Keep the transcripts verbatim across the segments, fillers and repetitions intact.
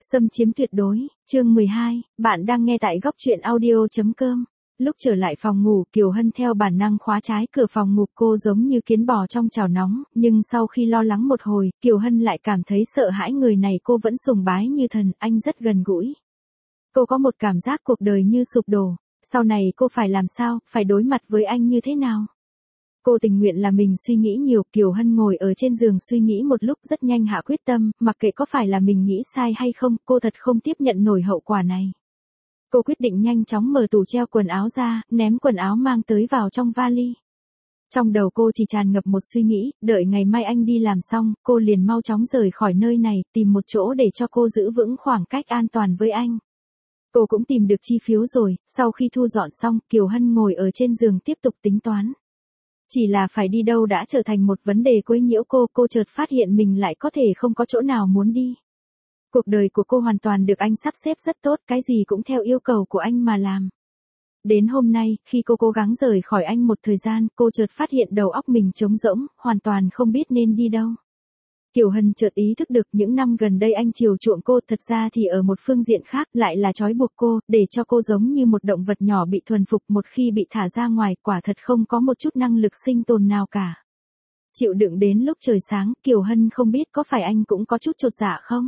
Xâm chiếm tuyệt đối, chương mười hai, bạn đang nghe tại góc truyện audio.com. Lúc trở lại phòng ngủ, Kiều Hân theo bản năng khóa trái cửa phòng ngủ, cô giống như kiến bò trong chảo nóng, nhưng sau khi lo lắng một hồi, Kiều Hân lại cảm thấy sợ hãi, người này cô vẫn sùng bái như thần, anh rất gần gũi. Cô có một cảm giác cuộc đời như sụp đổ, sau này cô phải làm sao, phải đối mặt với anh như thế nào? Cô tình nguyện là mình suy nghĩ nhiều. Kiều Hân ngồi ở trên giường suy nghĩ một lúc, rất nhanh hạ quyết tâm, mặc kệ có phải là mình nghĩ sai hay không, cô thật không tiếp nhận nổi hậu quả này. Cô quyết định nhanh chóng mở tủ treo quần áo ra, ném quần áo mang tới vào trong vali. Trong đầu cô chỉ tràn ngập một suy nghĩ, đợi ngày mai anh đi làm xong, cô liền mau chóng rời khỏi nơi này, tìm một chỗ để cho cô giữ vững khoảng cách an toàn với anh. Cô cũng tìm được chi phiếu rồi, sau khi thu dọn xong, Kiều Hân ngồi ở trên giường tiếp tục tính toán. Chỉ là phải đi đâu đã trở thành một vấn đề quấy nhiễu cô, cô chợt phát hiện mình lại có thể không có chỗ nào muốn đi. Cuộc đời của cô hoàn toàn được anh sắp xếp rất tốt, cái gì cũng theo yêu cầu của anh mà làm. Đến hôm nay, khi cô cố gắng rời khỏi anh một thời gian, cô chợt phát hiện đầu óc mình trống rỗng, hoàn toàn không biết nên đi đâu. Kiều Hân chợt ý thức được những năm gần đây anh chiều chuộng cô, thật ra thì ở một phương diện khác lại là trói buộc cô, để cho cô giống như một động vật nhỏ bị thuần phục, một khi bị thả ra ngoài, quả thật không có một chút năng lực sinh tồn nào cả. Chịu đựng đến lúc trời sáng, Kiều Hân không biết có phải anh cũng có chút chột dạ không?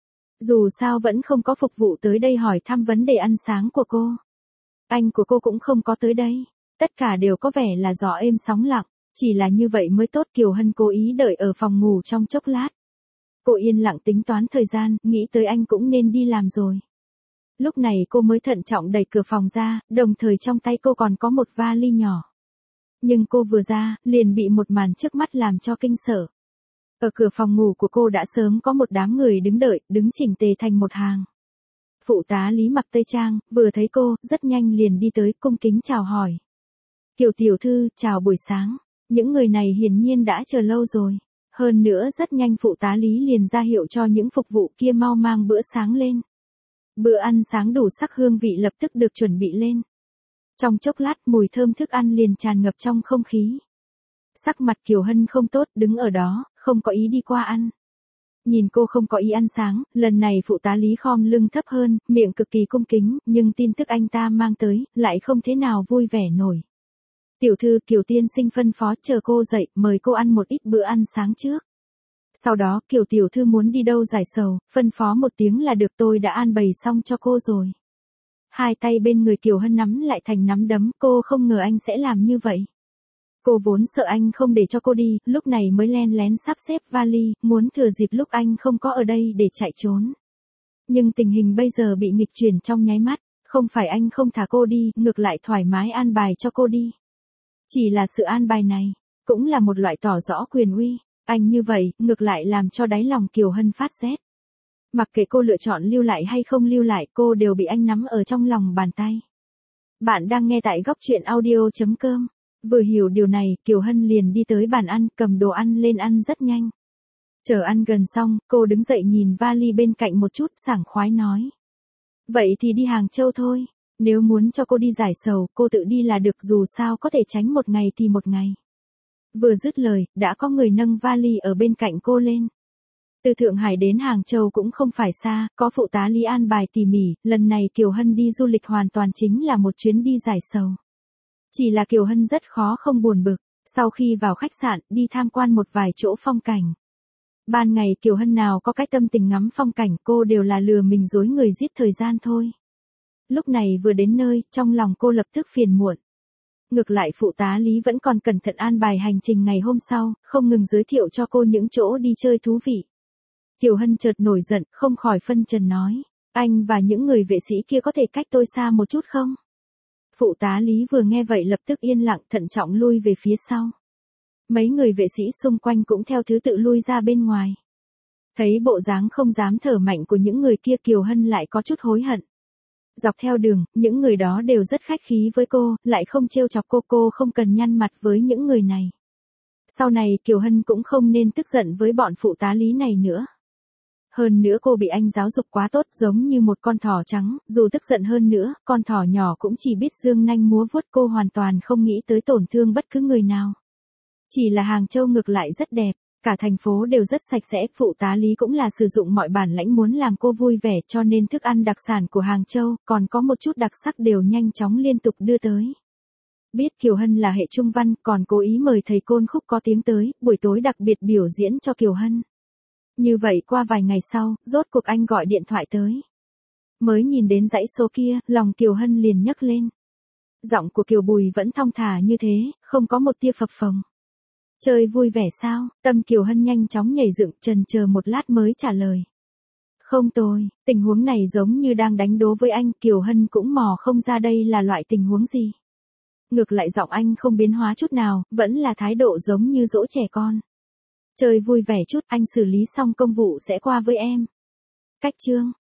Dù sao vẫn không có phục vụ tới đây hỏi thăm vấn đề ăn sáng của cô. Anh của cô cũng không có tới đây. Tất cả đều có vẻ là gió êm sóng lặng. Chỉ là như vậy mới tốt. Kiều Hân cố ý đợi ở phòng ngủ trong chốc lát. Cô yên lặng tính toán thời gian, nghĩ tới anh cũng nên đi làm rồi. Lúc này cô mới thận trọng đẩy cửa phòng ra, đồng thời trong tay cô còn có một vali nhỏ. Nhưng cô vừa ra, liền bị một màn trước mắt làm cho kinh sợ. Ở cửa phòng ngủ của cô đã sớm có một đám người đứng đợi, đứng chỉnh tề thành một hàng. Phụ tá Lý mặc tây trang, vừa thấy cô, rất nhanh liền đi tới, cung kính chào hỏi. Kiều tiểu thư, chào buổi sáng. Những người này hiển nhiên đã chờ lâu rồi. Hơn nữa rất nhanh phụ tá Lý liền ra hiệu cho những phục vụ kia mau mang bữa sáng lên. Bữa ăn sáng đủ sắc hương vị lập tức được chuẩn bị lên. Trong chốc lát mùi thơm thức ăn liền tràn ngập trong không khí. Sắc mặt Kiều Hân không tốt, đứng ở đó, không có ý đi qua ăn. Nhìn cô không có ý ăn sáng, lần này phụ tá Lý khom lưng thấp hơn, miệng cực kỳ cung kính, nhưng tin tức anh ta mang tới, lại không thế nào vui vẻ nổi. Tiểu thư, Kiều tiên sinh phân phó chờ cô dậy, mời cô ăn một ít bữa ăn sáng trước. Sau đó, Kiều tiểu thư muốn đi đâu giải sầu, phân phó một tiếng là được, tôi đã an bày xong cho cô rồi. Hai tay bên người Kiều Hân nắm lại thành nắm đấm, cô không ngờ anh sẽ làm như vậy. Cô vốn sợ anh không để cho cô đi, lúc này mới len lén sắp xếp vali, muốn thừa dịp lúc anh không có ở đây để chạy trốn. Nhưng tình hình bây giờ bị nghịch chuyển trong nháy mắt, không phải anh không thả cô đi, ngược lại thoải mái an bài cho cô đi. Chỉ là sự an bài này, cũng là một loại tỏ rõ quyền uy, anh như vậy, ngược lại làm cho đáy lòng Kiều Hân phát rét. Mặc kệ cô lựa chọn lưu lại hay không lưu lại, cô đều bị anh nắm ở trong lòng bàn tay. Bạn đang nghe tại góc truyện audio.com. Vừa hiểu điều này, Kiều Hân liền đi tới bàn ăn, cầm đồ ăn lên ăn rất nhanh. Chờ ăn gần xong, cô đứng dậy nhìn vali bên cạnh một chút, sảng khoái nói. Vậy thì đi Hàng Châu thôi. Nếu muốn cho cô đi giải sầu, cô tự đi là được, dù sao có thể tránh một ngày thì một ngày. Vừa dứt lời, đã có người nâng vali ở bên cạnh cô lên. Từ Thượng Hải đến Hàng Châu cũng không phải xa, có phụ tá Lý an bài tỉ mỉ, lần này Kiều Hân đi du lịch hoàn toàn chính là một chuyến đi giải sầu. Chỉ là Kiều Hân rất khó không buồn bực, sau khi vào khách sạn, đi tham quan một vài chỗ phong cảnh. Ban ngày Kiều Hân nào có cái tâm tình ngắm phong cảnh, cô đều là lừa mình dối người giết thời gian thôi. Lúc này vừa đến nơi, trong lòng cô lập tức phiền muộn. Ngược lại phụ tá Lý vẫn còn cẩn thận an bài hành trình ngày hôm sau, không ngừng giới thiệu cho cô những chỗ đi chơi thú vị. Kiều Hân chợt nổi giận, không khỏi phân trần nói, anh và những người vệ sĩ kia có thể cách tôi xa một chút không? Phụ tá Lý vừa nghe vậy lập tức yên lặng, thận trọng lui về phía sau. Mấy người vệ sĩ xung quanh cũng theo thứ tự lui ra bên ngoài. Thấy bộ dáng không dám thở mạnh của những người kia, Kiều Hân lại có chút hối hận. Dọc theo đường, những người đó đều rất khách khí với cô, lại không trêu chọc cô, cô không cần nhăn mặt với những người này. Sau này Kiều Hân cũng không nên tức giận với bọn phụ tá Lý này nữa. Hơn nữa cô bị anh giáo dục quá tốt, giống như một con thỏ trắng, dù tức giận hơn nữa, con thỏ nhỏ cũng chỉ biết giương nanh múa vuốt, cô hoàn toàn không nghĩ tới tổn thương bất cứ người nào. Chỉ là Hàng Châu ngược lại rất đẹp, Cả thành phố đều rất sạch sẽ, phụ tá Lý cũng là sử dụng mọi bản lãnh muốn làm cô vui vẻ cho nên thức ăn đặc sản của Hàng Châu, còn có một chút đặc sắc đều nhanh chóng liên tục đưa tới. Biết Kiều Hân là hệ trung văn, còn cố ý mời thầy côn khúc có tiếng tới, buổi tối đặc biệt biểu diễn cho Kiều Hân. Như vậy qua vài ngày sau, rốt cuộc anh gọi điện thoại tới. Mới nhìn đến dãy số kia, lòng Kiều Hân liền nhấc lên. Giọng của Kiều Bùi vẫn thong thả như thế, không có một tia phập phồng. Chơi vui vẻ sao? Tâm Kiều Hân nhanh chóng nhảy dựng, chần chờ một lát mới trả lời. Không tồi, tình huống này giống như đang đánh đố với anh, Kiều Hân cũng mò không ra đây là loại tình huống gì. Ngược lại giọng anh không biến hóa chút nào, vẫn là thái độ giống như dỗ trẻ con. Chơi vui vẻ chút, anh xử lý xong công vụ sẽ qua với em. Cách chương.